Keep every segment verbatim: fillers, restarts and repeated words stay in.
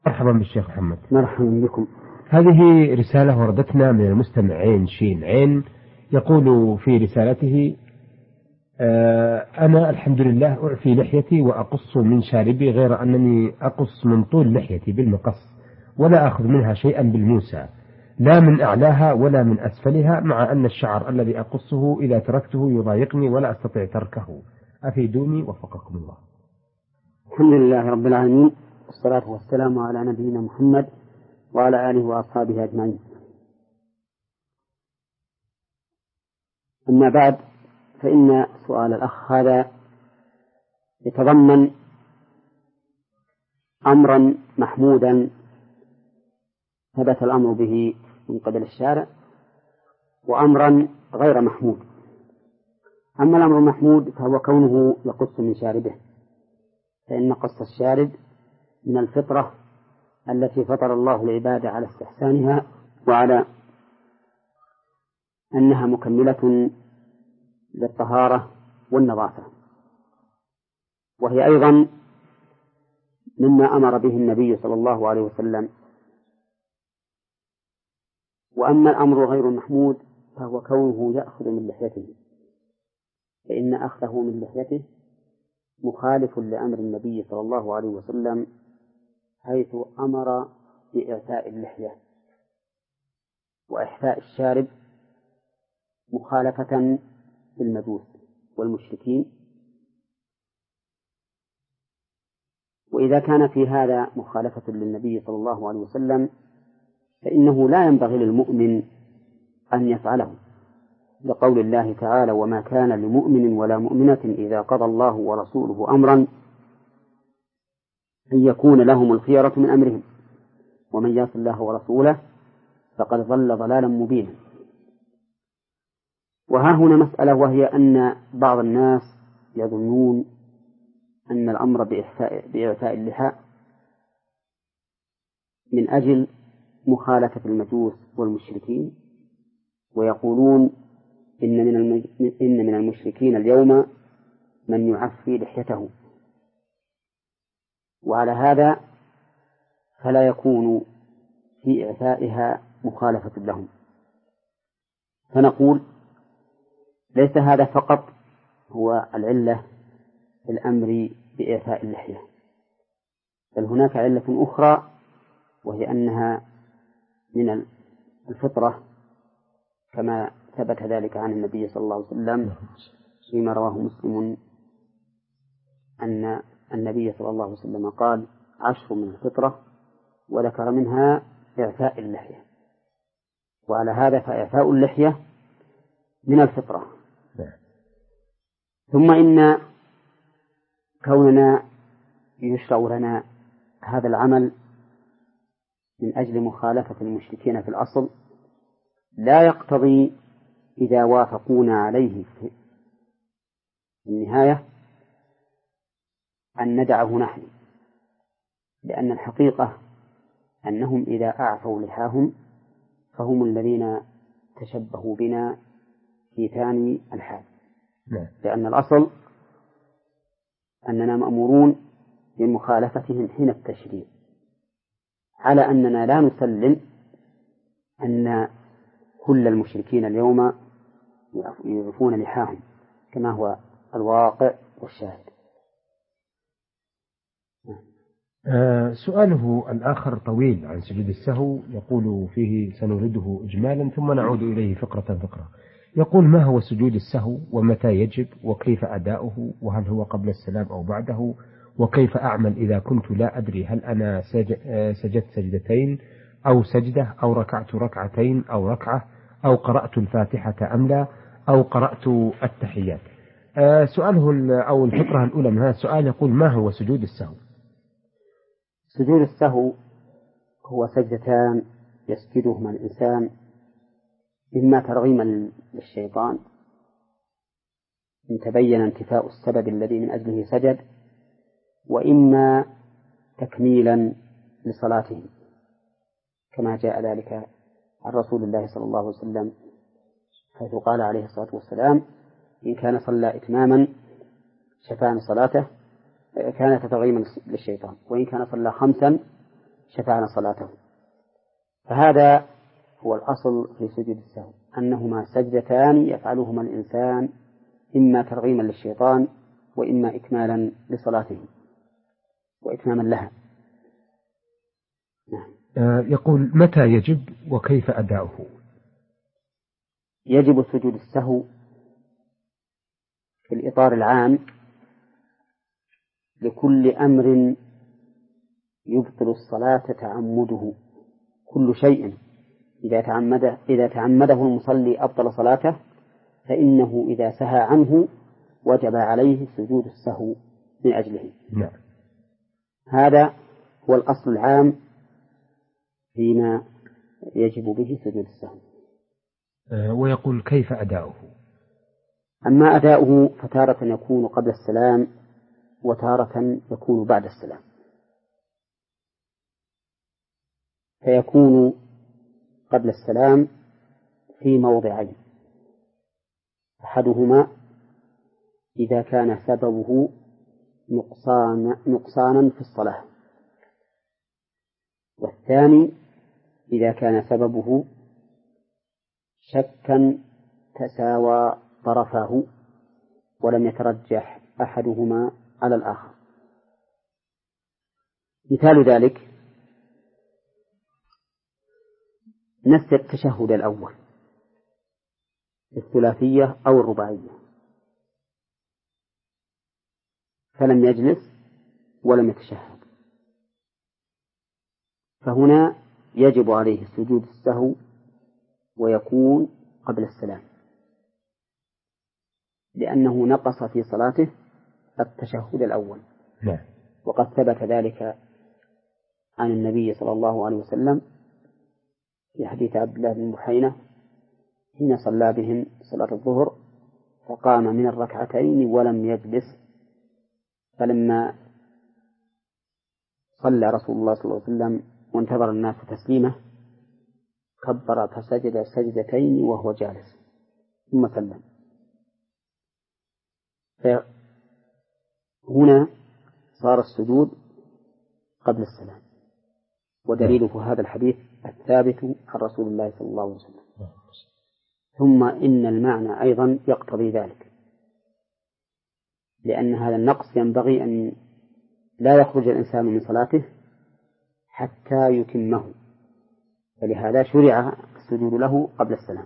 مرحبا بالشيخ محمد. مرحبا بكم. هذه رسالة وردتنا من المستمع عين شين عين، يقول في رسالته: آه أنا الحمد لله أعفي لحيتي وأقص من شاربي، غير أنني أقص من طول لحيتي بالمقص ولا أخذ منها شيئا بالموسى، لا من أعلاها ولا من أسفلها، مع أن الشعر الذي أقصه إذا تركته يضايقني ولا أستطيع تركه، أفيدوني وفقكم الله. الحمد لله رب العالمين، والصلاة والسلام على نبينا محمد وعلى آله وأصحابه أجمعين. أما بعد، فإن سؤال الأخ هذا يتضمن أمرا محمودا ثبت الأمر به من قبل الشارع، وأمرا غير محمود. أما الأمر المحمود فهو كونه يقص من شاربه، فإن قص الشارب من الفطرة التي فطر الله العباد على استحسانها، وعلى أنها مكملة للطهارة والنظافة، وهي أيضا مما أمر به النبي صلى الله عليه وسلم. وأما الأمر غير المحمود فهو كونه يأخذ من لحيته، فإن أخذه من لحيته مخالف لأمر النبي صلى الله عليه وسلم، حيث أمر بإعفاء اللحية وإحفاء الشارب مخالفة للمجوس والمشركين. وإذا كان في هذا مخالفة للنبي صلى الله عليه وسلم فإنه لا ينبغي للمؤمن أن يفعله، لقول الله تعالى: وما كان لمؤمن ولا مؤمنة إذا قضى الله ورسوله أمرا أن يكون لهم الخيرة من أمرهم ومن يعص الله ورسوله فقد ضل ضلالا مبينا. وها هنا مسألة، وهي أن بعض الناس يظنون أن الأمر بإعفاء, بإعفاء اللحى من أجل مخالفة المجوس والمشركين، ويقولون إن من المج... إن من المشركين اليوم من يعفي لحيته، وعلى هذا فلا يكون في إعفائها مخالفة لهم. فنقول: ليس هذا فقط هو العلة في الأمر بإعفاء اللحية، بل هناك علة أخرى، وهي أنها من الفطرة، كما ثبت ذلك عن النبي صلى الله عليه وسلم فيما رواه مسلم أن النبي صلى الله عليه وسلم قال: عشر من الفطرة، وذكر منها إعفاء اللحية. وعلى هذا فإعفاء اللحية من الفطرة. ثم إن كوننا يشرع لنا هذا العمل من أجل مخالفة المشركين في الأصل لا يقتضي إذا وافقونا عليه في النهاية أن ندعه نحن، لأن الحقيقة أنهم إذا أعفوا لحاهم فهم الذين تشبهوا بنا في ثاني الحال، لأن الأصل أننا مأمورون بمخالفتهم حين التشريع، على أننا لا نسلم أن كل المشركين اليوم يعفون لحاهم كما هو الواقع والشاهد. آه سؤاله الآخر طويل عن سجود السهو، يقول فيه: سنورده إجمالا ثم نعود إليه فقرة فقرة. يقول: ما هو سجود السهو ومتى يجب وكيف أداؤه، وهل هو قبل السلام أو بعده، وكيف أعمل إذا كنت لا أدري هل أنا سجدت سجدتين أو سجدة أو ركعت ركعتين أو ركعة أو قرأت الفاتحة أم لا أو قرأت التحيات. آه سؤاله أو الفقرة الأولى من هذا السؤال يقول: ما هو سجود السهو؟ سجود السهو هو سجدتان يسجدهما الإنسان، إما ترغيما للشيطان إن تبين انتفاء السبب الذي من أجله سجد، وإما تكميلا لصلاته، كما جاء ذلك عن رسول الله صلى الله عليه وسلم حيث قال عليه الصلاة والسلام: إن كان صلى إتماما شفان صلاته كانت ترغيما للشيطان، وإن كان صلى خمسا شفعنا صلاته. فهذا هو الأصل في سجود السهو، أنهما سجدتان يفعلهما الإنسان إما ترغيما للشيطان وإما إكمالا لصلاته وإتماما لها. نعم. يقول متى يجب وكيف أداؤه؟ يجب سجود السهو في الإطار العام لكل أمر يبطل الصلاة تعمده. كل شيء إذا تعمده, إذا تعمده المصلي أبطل صلاته، فإنه إذا سهى عنه وجب عليه سجود السهو من أجله. نعم. هذا هو الأصل العام فيما يجب به سجود السهو. ويقول كيف أداؤه؟ أما أداؤه فتارة يكون قبل السلام وتارة يكون بعد السلام. فيكون قبل السلام في موضعين: أحدهما إذا كان سببه نقصان نقصانا في الصلاة، والثاني إذا كان سببه شكا تساوى طرفاه ولم يترجح أحدهما على الآخر. مثال ذلك نفس التشهد الأول الثلاثية أو الرباعية، فلم يجلس ولم يتشهد، فهنا يجب عليه سجود السهو ويكون قبل السلام، لأنه نقص في صلاته التشهد الأول. لا. وقد ثبت ذلك عن النبي صلى الله عليه وسلم في حديث عبد الله بن بحينة حين صلى بهم صلاة الظهر فقام من الركعتين ولم يجلس، فلما صلى رسول الله صلى الله عليه وسلم وانتظر الناس تسليمه كبر فسجد سجدتين وهو جالس ثم سلم. فهنا صار السجود قبل السلام، ودليله هذا الحديث الثابت عن رسول الله صلى الله عليه وسلم. ثم إن المعنى أيضا يقتضي ذلك، لأن هذا النقص ينبغي أن لا يخرج الإنسان من صلاته حتى يتمه، فلهذا شرع السجود له قبل السلام.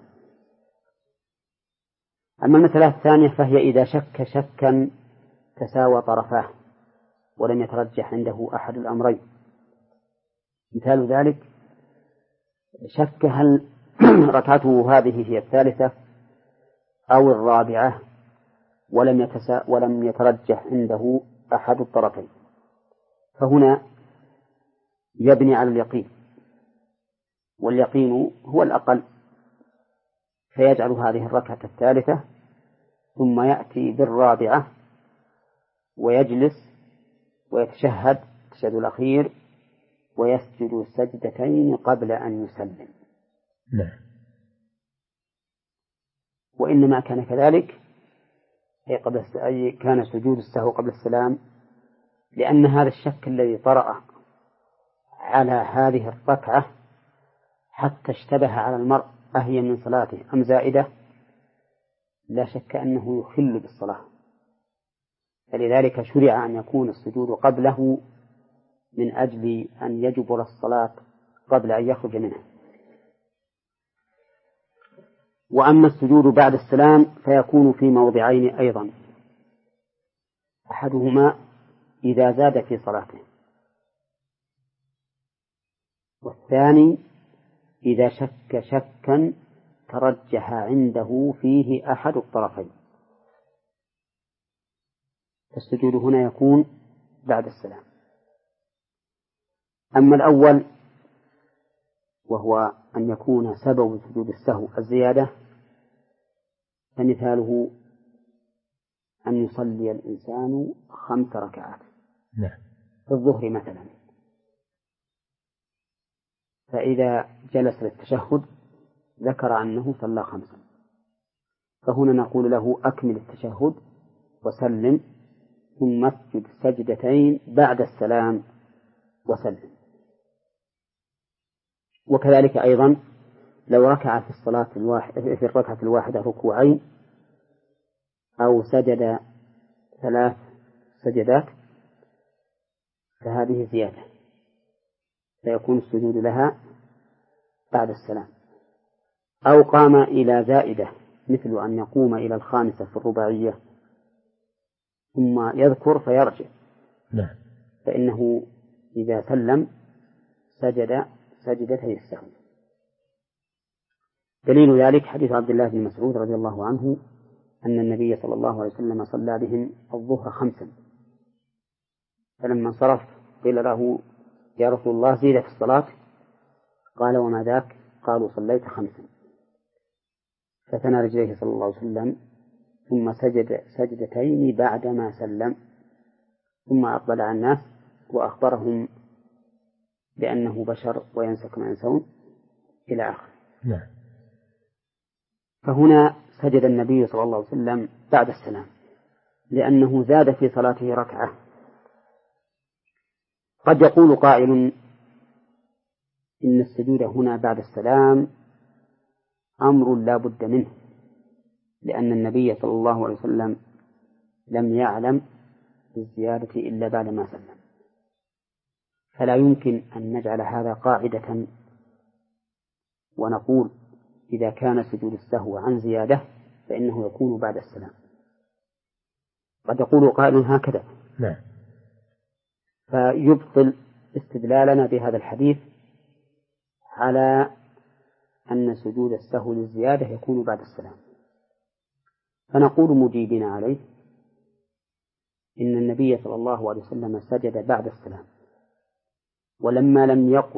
أما المسألة الثانية فهي إذا شك شكا تساوى طرفاه ولم يترجح عنده أحد الأمرين. مثال ذلك شك هل ركعته هذه هي الثالثة أو الرابعة ولم يتسا ولم يترجح عنده أحد الطرفين، فهنا يبني على اليقين، واليقين هو الأقل، فيجعل هذه الركعة الثالثة ثم يأتي بالرابعة ويجلس ويتشهد التشهد الأخير ويسجد سجدتين قبل أن يسلم. لا. وإنما كان كذلك أي, قبل أي كان سجود السهو قبل السلام، لأن هذا الشك الذي طرأ على هذه الركعة حتى اشتبه على المرء أهي من صلاته أم زائدة، لا شك أنه يخل بالصلاة، فلذلك شرع أن يكون السجود قبله من أجل أن يجبر الصلاة قبل أن يخرج منها. وأما السجود بعد السلام فيكون في موضعين أيضا: أحدهما إذا زاد في صلاته، والثاني إذا شك شكا ترجح عنده فيه أحد الطرفين، فالسجود هنا يكون بعد السلام. أما الأول وهو أن يكون سبب سجود السهو الزيادة، فمثاله أن يصلي الإنسان خمس ركعات في الظهر مثلا، فإذا جلس للتشهد ذكر أنه صلى خمسا، فهنا نقول له أكمل التشهد وسلم ثم اسجد سجدتين بعد السلام وسلم. وكذلك أيضا لو ركع في الصلاة الواحدة في الركعة الواحدة ركوعين أو سجد ثلاث سجدات فهذه زيادة، فيكون السجود لها بعد السلام. أو قام إلى زائدة مثل أن يقوم إلى الخامسة في الرباعية ثم يذكر فيرجع، نعم، فإنه إذا سلم سجد سجدتي السهو. دليل ذلك حديث عبد الله بن مسعود رضي الله عنه أن النبي صلى الله عليه وسلم صلى بهم الظهر خمسا، فلما انصرف قيل له يا رسول الله زيد في الصلاة، قال وما ذاك؟ قالوا صليت خمسا، فثنى رجليه صلى الله عليه وسلم ثم سجد سجدتين بعدما سلم، ثم أقبل على الناس وأخبرهم بأنه بشر وينسى كما ينسون إلى آخره. نعم. فهنا سجد النبي صلى الله عليه وسلم بعد السلام لأنه زاد في صلاته ركعة. قد يقول قائل إن السجود هنا بعد السلام أمر لا بد منه، لأن النبي صلى الله عليه وسلم لم يعلم بالزيادة إلا بعد ما سلم، فلا يمكن أن نجعل هذا قاعدة ونقول إذا كان سجود السهو عن زيادة فإنه يكون بعد السلام. قد يقول قائل هكذا، نعم، فيبطل استدلالنا بهذا الحديث على أن سجود السهو للزيادة يكون بعد السلام، فنقول مجيبين عليه إن النبي صلى الله عليه وسلم سجد بعد السلام، ولما لم يقل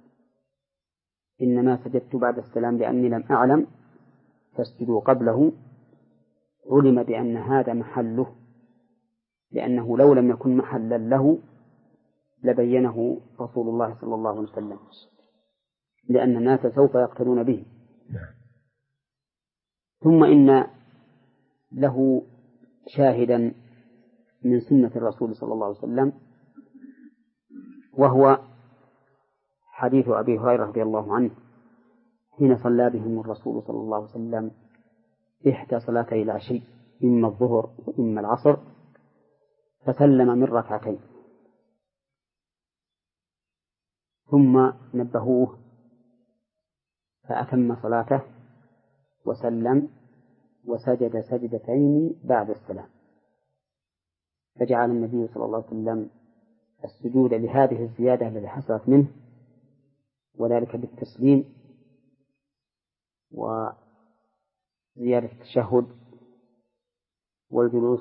إنما سجدت بعد السلام لأني لم أعلم فاسجدوا قبله، علم بأن هذا محله، لأنه لو لم يكن محلا له لبينه رسول الله صلى الله عليه وسلم، لأن الناس سوف يقتدون به. ثم إن له شاهدا من سنة الرسول صلى الله عليه وسلم، وهو حديث أبي هريرة رضي الله عنه حين صلى بهم الرسول صلى الله عليه وسلم إحدى صلاتي العشي إما الظهر وإما العصر، فسلم من ركعتين ثم نبهوه فأتم صلاته وسلم وسجد سجدتين بعد السلام، فجعل النبي صلى الله عليه وسلم السجود لهذه الزيادة التي حصلت منه وذلك بالتسليم وزيادة التشهد والجلوس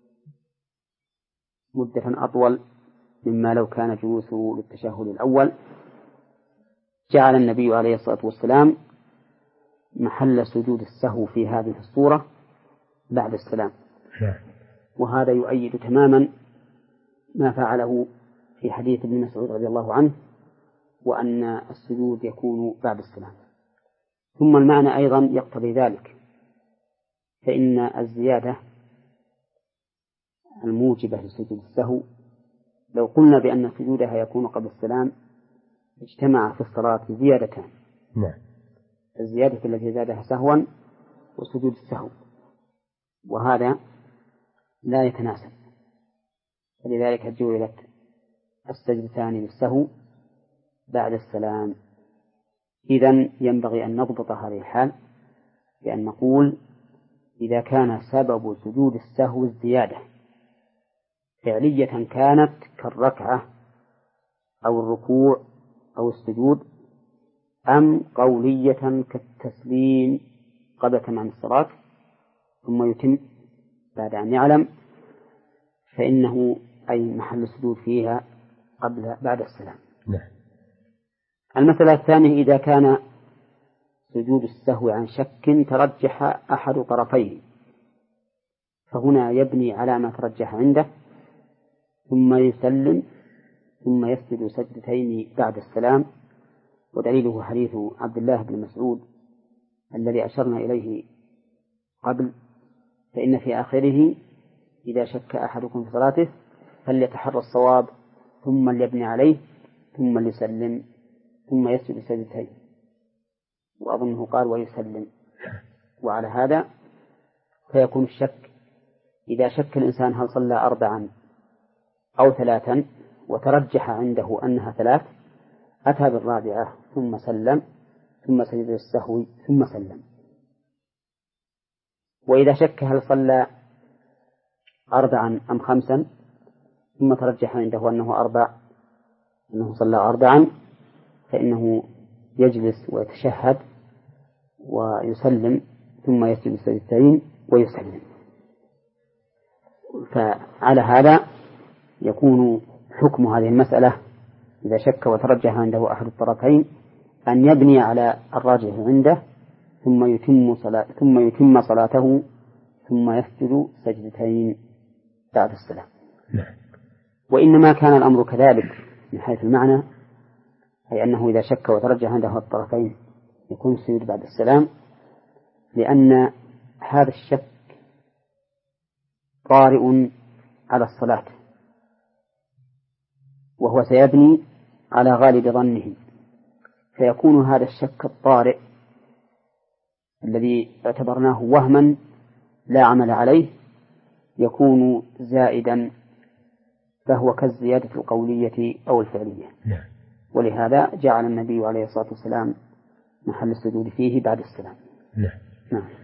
مدة أطول مما لو كان جلوسه للتشهد الأول، جعل النبي عليه الصلاة والسلام محل سجود السهو في هذه الصورة بعد السلام. وهذا يؤيد تماما ما فعله في حديث ابن مسعود رضي الله عنه، وأن السجود يكون بعد السلام. ثم المعنى أيضا يقتضي ذلك، فإن الزيادة الموجبة لسجود السهو لو قلنا بأن سجودها يكون قبل السلام اجتمع في الصلاة زيادتان، نعم، الزيادة التي زادها سهوا وسجود السهو، وهذا لا يتناسب، فلذلك جعلت السجدتان للسهو بعد السلام. إذن ينبغي أن نضبط هذه الحال بأن نقول إذا كان سبب سجود السهو الزيادة فعلية كانت كالركعة أو الركوع أو السجود، أم قولية كالتسليم قبل تمام الصلاة ثم يتم بعد أن يعلم، فإنه أي محل السجود فيها قبل بعد السلام. نعم. المسألة الثانية إذا كان سجود السهو عن شك ترجح أحد طرفيه، فهنا يبني على ما ترجح عنده ثم يسلم ثم يسجد سجدتين بعد السلام، ودليله حديث عبد الله بن مسعود الذي أشرنا إليه قبل، فإن في آخره إذا شك أحدكم في صلاته فليتحرى الصواب ثم ليبني عليه ثم ليسلم ثم يسجد سجدتين، وأظنه قال ويسلم. وعلى هذا فيكون الشك إذا شك الإنسان هل صلى أربعا أو ثلاثا وترجح عنده أنها ثلاث أتى بالرابعة ثم سلم ثم سجد السهو ثم سلم. وإذا شك هل صلى أربعا أم خمسا ثم ترجح عنده أنه أربع أنه صلى أربعا فإنه يجلس ويتشهد ويسلم ثم يسجد السجدتين ويسلم. فعلى هذا يكون حكم هذه المسألة إذا شك وترجح عنده أحد الطرفين أن يبني على الراجح عنده ثم يتم صلاة ثم يتم صلاته ثم يسجد سجدتين بعد السلام. وإنما كان الأمر كذلك من حيث المعنى، أي أنه إذا شك وترجح عنده الطرفين يكون السجود بعد السلام، لأن هذا الشك طارئ على الصلاة وهو سيبني على غالب ظنه، فيكون هذا الشك الطارئ الذي اعتبرناه وهما لا عمل عليه يكون زائدا، فهو كالزيادة القولية أو الفعلية. ولهذا جعل النبي عليه الصلاة والسلام محل السجود فيه بعد السلام. نعم.